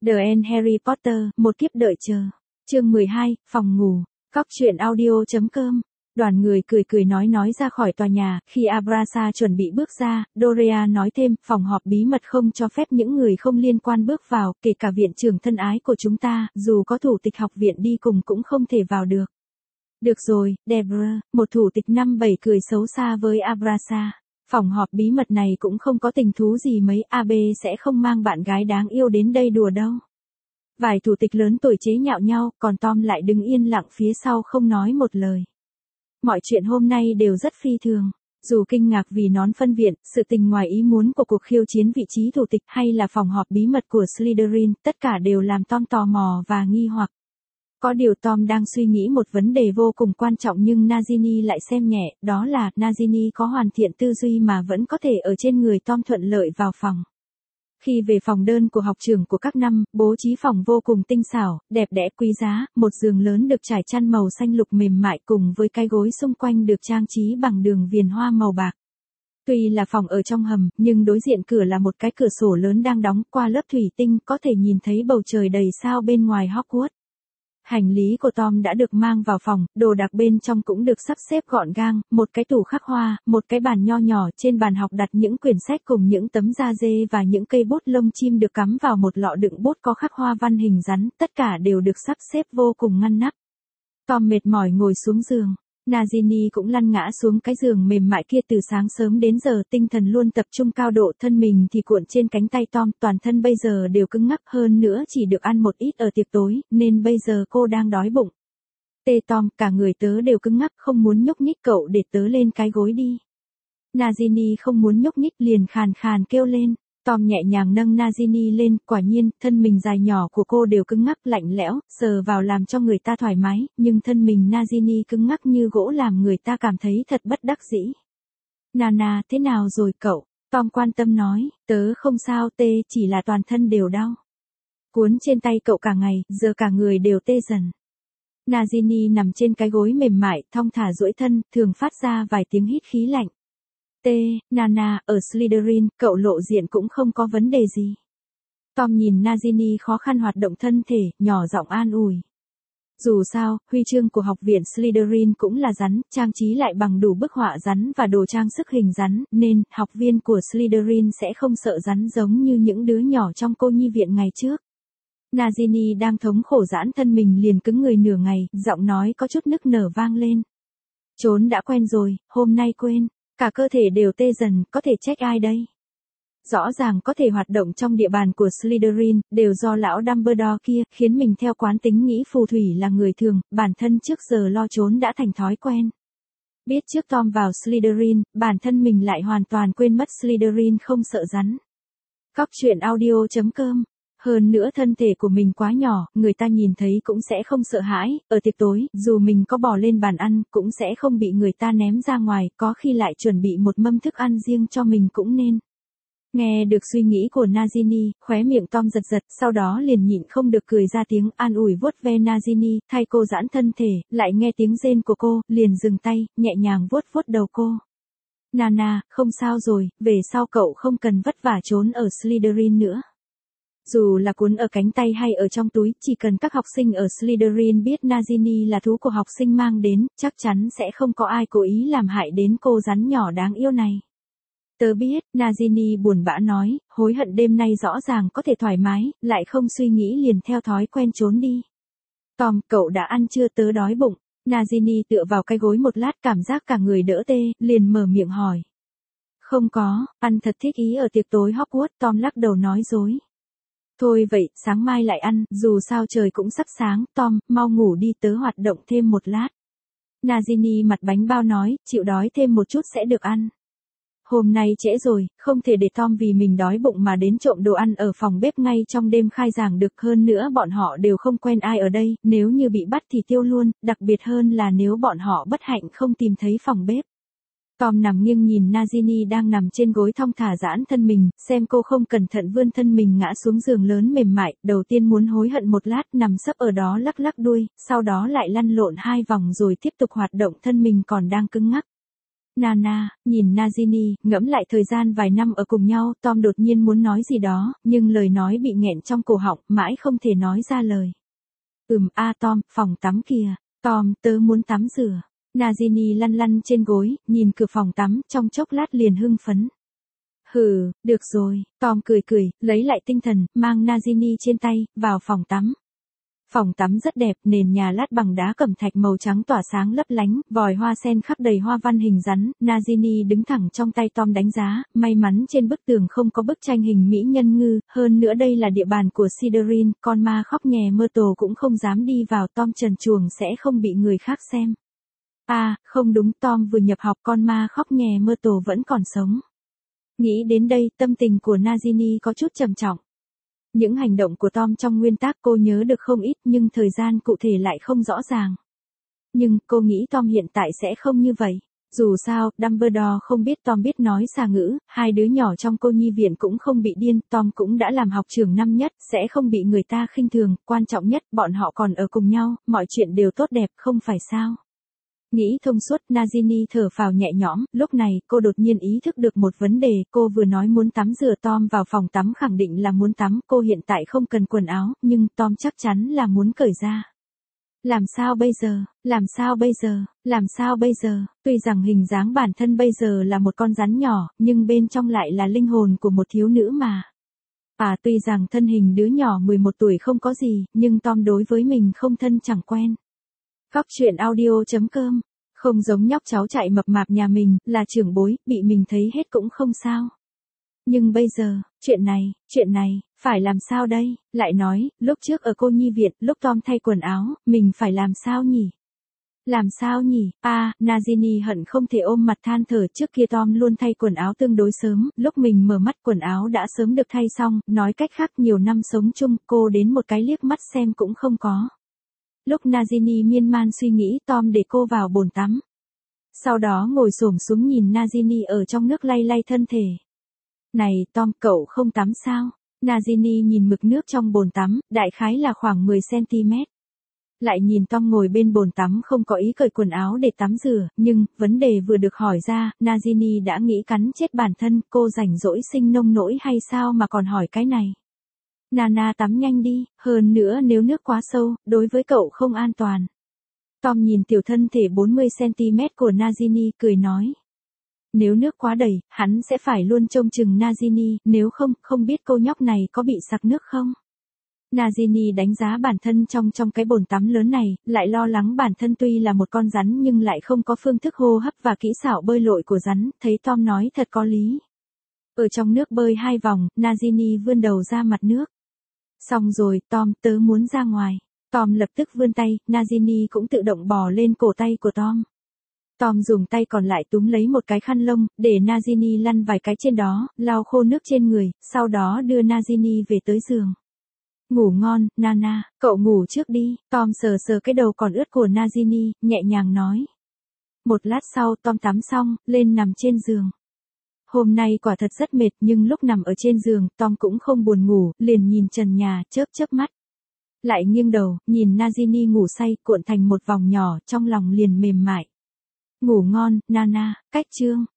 The End Harry Potter, một kiếp đợi chờ. Chương 12, phòng ngủ. Cóc truyện audio.com. Đoàn người cười cười nói ra khỏi tòa nhà, khi Abrasa chuẩn bị bước ra, Dorea nói thêm, phòng họp bí mật không cho phép những người không liên quan bước vào, kể cả viện trưởng thân ái của chúng ta, dù có thủ tịch học viện đi cùng cũng không thể vào được. Được rồi, Deborah, một thủ tịch năm 7 cười xấu xa với Abrasa. Phòng họp bí mật này cũng không có tình thú gì mấy, AB sẽ không mang bạn gái đáng yêu đến đây đùa đâu. Vài thủ tịch lớn tuổi chế nhạo nhau, còn Tom lại đứng yên lặng phía sau không nói một lời. Mọi chuyện hôm nay đều rất phi thường. Dù kinh ngạc vì nón phân viện, sự tình ngoài ý muốn của cuộc khiêu chiến vị trí thủ tịch hay là phòng họp bí mật của Slytherin, tất cả đều làm Tom tò mò và nghi hoặc. Có điều Tom đang suy nghĩ một vấn đề vô cùng quan trọng nhưng Nagini lại xem nhẹ, đó là Nagini có hoàn thiện tư duy mà vẫn có thể ở trên người Tom thuận lợi vào phòng. Khi về phòng đơn của học trưởng của các năm, bố trí phòng vô cùng tinh xảo, đẹp đẽ quý giá, một giường lớn được trải chăn màu xanh lục mềm mại cùng với cái gối xung quanh được trang trí bằng đường viền hoa màu bạc. Tuy là phòng ở trong hầm, nhưng đối diện cửa là một cái cửa sổ lớn đang đóng, qua lớp thủy tinh có thể nhìn thấy bầu trời đầy sao bên ngoài Hogwarts. Hành lý của Tom đã được mang vào phòng, đồ đạc bên trong cũng được sắp xếp gọn gàng, một cái tủ khắc hoa, một cái bàn nho nhỏ, trên bàn học đặt những quyển sách cùng những tấm da dê và những cây bút lông chim được cắm vào một lọ đựng bút có khắc hoa văn hình rắn, tất cả đều được sắp xếp vô cùng ngăn nắp. Tom mệt mỏi ngồi xuống giường. Nagini cũng lăn ngã xuống cái giường mềm mại kia từ sáng sớm đến giờ, tinh thần luôn tập trung cao độ, thân mình thì cuộn trên cánh tay Tom, toàn thân bây giờ đều cứng ngắc, hơn nữa chỉ được ăn một ít ở tiệc tối, nên bây giờ cô đang đói bụng. Tê Tom, cả người tớ đều cứng ngắc, không muốn nhúc nhích, cậu để tớ lên cái gối đi. Nagini không muốn nhúc nhích liền khàn khàn kêu lên. Tom nhẹ nhàng nâng Nagini lên, quả nhiên, thân mình dài nhỏ của cô đều cứng ngắc lạnh lẽo, sờ vào làm cho người ta thoải mái, nhưng thân mình Nagini cứng ngắc như gỗ làm người ta cảm thấy thật bất đắc dĩ. Nana, thế nào rồi cậu? Tom quan tâm nói, tớ không sao tê, chỉ là toàn thân đều đau. Cuốn trên tay cậu cả ngày, giờ cả người đều tê dần. Nagini nằm trên cái gối mềm mại, thong thả duỗi thân, thường phát ra vài tiếng hít khí lạnh. Nana, ở Slytherin, cậu lộ diện cũng không có vấn đề gì. Tom nhìn Nagini khó khăn hoạt động thân thể, nhỏ giọng an ủi. Dù sao, huy chương của học viện Slytherin cũng là rắn, trang trí lại bằng đủ bức họa rắn và đồ trang sức hình rắn, nên, học viên của Slytherin sẽ không sợ rắn giống như những đứa nhỏ trong cô nhi viện ngày trước. Nagini đang thống khổ giãn thân mình liền cứng người nửa ngày, giọng nói có chút nức nở vang lên. Trốn đã quen rồi, hôm nay quên. Cả cơ thể đều tê dần, có thể trách ai đây? Rõ ràng có thể hoạt động trong địa bàn của Slytherin, đều do lão Dumbledore kia, khiến mình theo quán tính nghĩ phù thủy là người thường, bản thân trước giờ lo trốn đã thành thói quen. Biết trước Tom vào Slytherin, bản thân mình lại hoàn toàn quên mất Slytherin không sợ rắn. Cóc truyện audio.com. Hơn nữa thân thể của mình quá nhỏ, người ta nhìn thấy cũng sẽ không sợ hãi, ở tiệc tối, dù mình có bò lên bàn ăn, cũng sẽ không bị người ta ném ra ngoài, có khi lại chuẩn bị một mâm thức ăn riêng cho mình cũng nên. Nghe được suy nghĩ của Nagini, khóe miệng Tom giật giật, sau đó liền nhịn không được cười ra tiếng an ủi vuốt ve Nagini, thay cô giãn thân thể, lại nghe tiếng rên của cô, liền dừng tay, nhẹ nhàng vuốt đầu cô. Nana, không sao rồi, về sau cậu không cần vất vả trốn ở Slytherin nữa. Dù là cuốn ở cánh tay hay ở trong túi, chỉ cần các học sinh ở Slytherin biết Nagini là thú của học sinh mang đến, chắc chắn sẽ không có ai cố ý làm hại đến cô rắn nhỏ đáng yêu này. Tớ biết, Nagini buồn bã nói, hối hận đêm nay rõ ràng có thể thoải mái, lại không suy nghĩ liền theo thói quen trốn đi. Tom, cậu đã ăn chưa, tớ đói bụng. Nagini tựa vào cái gối một lát cảm giác cả người đỡ tê, liền mở miệng hỏi. Không có, ăn thật thích ý ở tiệc tối Hogwarts, Tom lắc đầu nói dối. Thôi vậy, sáng mai lại ăn, dù sao trời cũng sắp sáng, Tom, mau ngủ đi tớ hoạt động thêm một lát. Nagini mặt bánh bao nói, chịu đói thêm một chút sẽ được ăn. Hôm nay trễ rồi, không thể để Tom vì mình đói bụng mà đến trộm đồ ăn ở phòng bếp ngay trong đêm khai giảng được, hơn nữa bọn họ đều không quen ai ở đây, nếu như bị bắt thì tiêu luôn, đặc biệt hơn là nếu bọn họ bất hạnh không tìm thấy phòng bếp. Tom nằm nghiêng nhìn Nagini đang nằm trên gối thong thả giãn thân mình, xem cô không cẩn thận vươn thân mình ngã xuống giường lớn mềm mại, đầu tiên muốn hối hận một lát nằm sấp ở đó lắc lắc đuôi, sau đó lại lăn lộn 2 vòng rồi tiếp tục hoạt động thân mình còn đang cứng ngắc. Nana, nhìn Najini, ngẫm lại thời gian vài năm ở cùng nhau, Tom đột nhiên muốn nói gì đó, nhưng lời nói bị nghẹn trong cổ họng, mãi không thể nói ra lời. Tom, phòng tắm kìa. Tom, tớ muốn tắm rửa. Najini lăn lăn trên gối, nhìn cửa phòng tắm, trong chốc lát liền hưng phấn. Được rồi, Tom cười cười, lấy lại tinh thần, mang Najini trên tay, vào phòng tắm. Phòng tắm rất đẹp, nền nhà lát bằng đá cẩm thạch màu trắng tỏa sáng lấp lánh, vòi hoa sen khắc đầy hoa văn hình rắn, Najini đứng thẳng trong tay Tom đánh giá, may mắn trên bức tường không có bức tranh hình mỹ nhân ngư, hơn nữa đây là địa bàn của Slytherin, con ma khóc nhè Myrtle cũng không dám đi vào, Tom trần truồng sẽ không bị người khác xem. Không đúng, Tom vừa nhập học con ma khóc nhè Myrtle vẫn còn sống. Nghĩ đến đây, tâm tình của Najini có chút trầm trọng. Những hành động của Tom trong nguyên tác cô nhớ được không ít nhưng thời gian cụ thể lại không rõ ràng. Nhưng cô nghĩ Tom hiện tại sẽ không như vậy. Dù sao, Dumbledore không biết Tom biết nói xà ngữ, hai đứa nhỏ trong cô nhi viện cũng không bị điên, Tom cũng đã làm học trưởng năm nhất, sẽ không bị người ta khinh thường, quan trọng nhất, bọn họ còn ở cùng nhau, mọi chuyện đều tốt đẹp, không phải sao. Nghĩ thông suốt, Najini thở phào nhẹ nhõm, lúc này, cô đột nhiên ý thức được một vấn đề, cô vừa nói muốn tắm rửa Tom vào phòng tắm khẳng định là muốn tắm, cô hiện tại không cần quần áo, nhưng Tom chắc chắn là muốn cởi ra. Làm sao bây giờ, làm sao bây giờ, làm sao bây giờ, tuy rằng hình dáng bản thân bây giờ là một con rắn nhỏ, nhưng bên trong lại là linh hồn của một thiếu nữ mà. Tuy rằng thân hình đứa nhỏ 11 tuổi không có gì, nhưng Tom đối với mình không thân chẳng quen. Góc truyện audio.com, không giống nhóc cháu chạy mập mạp nhà mình, là trưởng bối, bị mình thấy hết cũng không sao. Nhưng bây giờ, chuyện này, phải làm sao đây? Lại nói, lúc trước ở cô nhi viện, lúc Tom thay quần áo, mình phải làm sao nhỉ? Làm sao nhỉ? Najini hận không thể ôm mặt than thở, trước kia Tom luôn thay quần áo tương đối sớm, lúc mình mở mắt quần áo đã sớm được thay xong, nói cách khác nhiều năm sống chung, cô đến một cái liếc mắt xem cũng không có. Lúc Najini miên man suy nghĩ, Tom để cô vào bồn tắm. Sau đó ngồi xổm xuống nhìn Najini ở trong nước lay lay thân thể. Này Tom, cậu không tắm sao? Najini nhìn mực nước trong bồn tắm, đại khái là khoảng 10cm. Lại nhìn Tom ngồi bên bồn tắm không có ý cởi quần áo để tắm rửa, nhưng, vấn đề vừa được hỏi ra, Najini đã nghĩ cắn chết bản thân, cô rảnh rỗi sinh nông nỗi hay sao mà còn hỏi cái này. Nana tắm nhanh đi, hơn nữa nếu nước quá sâu, đối với cậu không an toàn. Tom nhìn tiểu thân thể 40cm của Najini cười nói. Nếu nước quá đầy, hắn sẽ phải luôn trông chừng Najini, nếu không biết cô nhóc này có bị sặc nước không. Najini đánh giá bản thân trong cái bồn tắm lớn này, lại lo lắng bản thân tuy là một con rắn nhưng lại không có phương thức hô hấp và kỹ xảo bơi lội của rắn, thấy Tom nói thật có lý. Ở trong nước bơi 2 vòng, Najini vươn đầu ra mặt nước. Xong rồi, Tom, tớ muốn ra ngoài. Tom lập tức vươn tay, Najini cũng tự động bò lên cổ tay của Tom. Tom dùng tay còn lại túm lấy một cái khăn lông, để Najini lăn vài cái trên đó, lau khô nước trên người, sau đó đưa Najini về tới giường. Ngủ ngon, Nana, cậu ngủ trước đi. Tom sờ sờ cái đầu còn ướt của Najini, nhẹ nhàng nói. Một lát sau Tom tắm xong, lên nằm trên giường. Hôm nay quả thật rất mệt nhưng lúc nằm ở trên giường, Tom cũng không buồn ngủ, liền nhìn trần nhà, chớp mắt. Lại nghiêng đầu, nhìn Najini ngủ say, cuộn thành một vòng nhỏ, trong lòng liền mềm mại. Ngủ ngon, Nana, cách chương.